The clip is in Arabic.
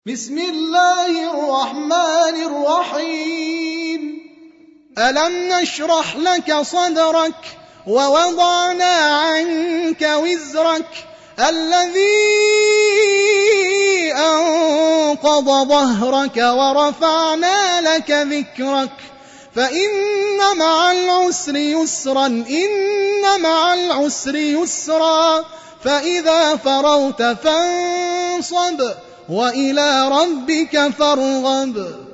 بسم الله الرحمن الرحيم ألم نشرح لك صدرك ووضعنا عنك وزرك الذي أنقض ظهرك ورفعنا لك ذكرك فإن مع العسر يسرا إن مع العسر يسرا فإذا فرغت فانصب وإلى ربك فارغب